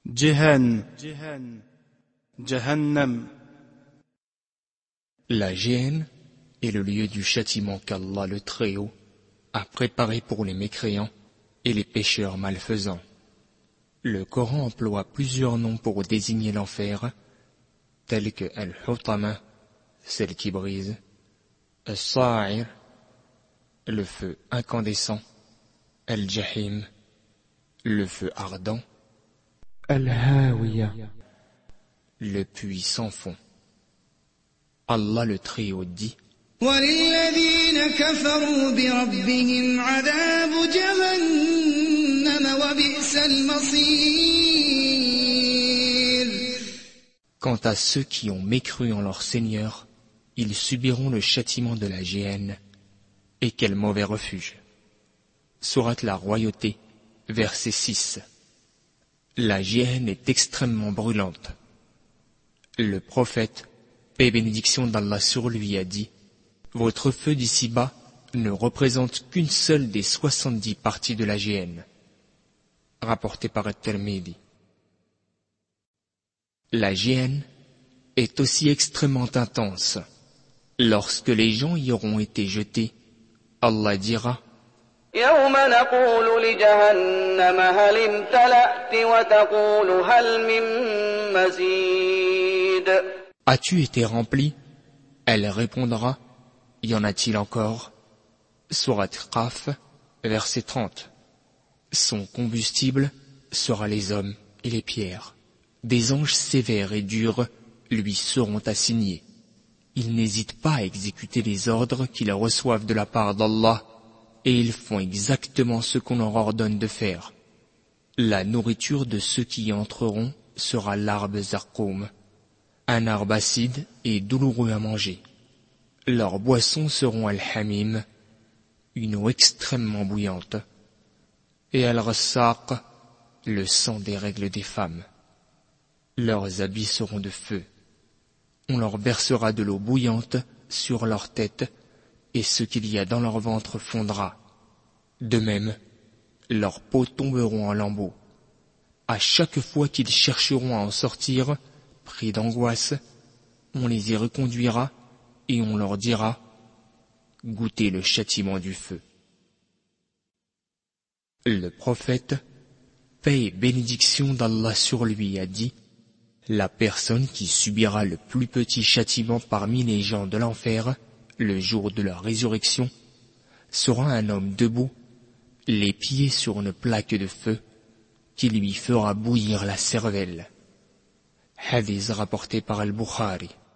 Jahannam. La géhenne est le lieu du châtiment qu'Allah le Très-Haut a préparé pour les mécréants et les pécheurs malfaisants. Le Coran emploie plusieurs noms pour désigner l'enfer, tels que Al-Hutama, celle qui brise, As-Sa'ir, le feu incandescent, Al-Jahim, le feu ardent, Al-Hawiya, le puits sans fond. Allah le Très-Haut dit: وَلِلَّذِينَ كَفَرُوا بِرَبِّهِمْ عَذَابُ جَهَنَّمَ وَبِئْسَ الْمَصِيرُ. Quant à ceux qui ont mécru en leur Seigneur, ils subiront le châtiment de la géhenne, et quel mauvais refuge. Sourate la Royauté, verset 6. La géhenne est extrêmement brûlante. Le prophète, paix et bénédiction d'Allah sur lui, a dit: votre feu d'ici-bas ne représente qu'une seule des 70 parties de la géhenne. Rapporté par At-Tirmidhi. La géhenne est aussi extrêmement intense. Lorsque les gens y auront été jetés, Allah dira: يوم نقول لجهنم هل امتلأت وتقول هل من مزيد. As-tu été rempli? Elle répondra: y en a-t-il encore? Sourate Qaf, verset 30. Son combustible sera les hommes et les pierres. Des anges sévères et durs lui seront assignés. Ils n'hésitent pas à exécuter les ordres qu'ils reçoivent de la part d'Allah, et ils font exactement ce qu'on leur ordonne de faire. La nourriture de ceux qui y entreront sera l'arbre Zarqoum, un arbre acide et douloureux à manger. Leurs boissons seront al-hamim, une eau extrêmement bouillante, et al-rassaq, le sang des règles des femmes. Leurs habits seront de feu. On leur versera de l'eau bouillante sur leur tête, et ce qu'il y a dans leur ventre fondra. De même, leurs peaux tomberont en lambeaux. À chaque fois qu'ils chercheront à en sortir, pris d'angoisse, on les y reconduira et on leur dira: goûtez le châtiment du feu. Le prophète, paix et bénédiction d'Allah sur lui, a dit: la personne qui subira le plus petit châtiment parmi les gens de l'enfer, le jour de la résurrection, sera un homme debout, les pieds sur une plaque de feu, qui lui fera bouillir la cervelle. Hadith rapporté par Al-Bukhari.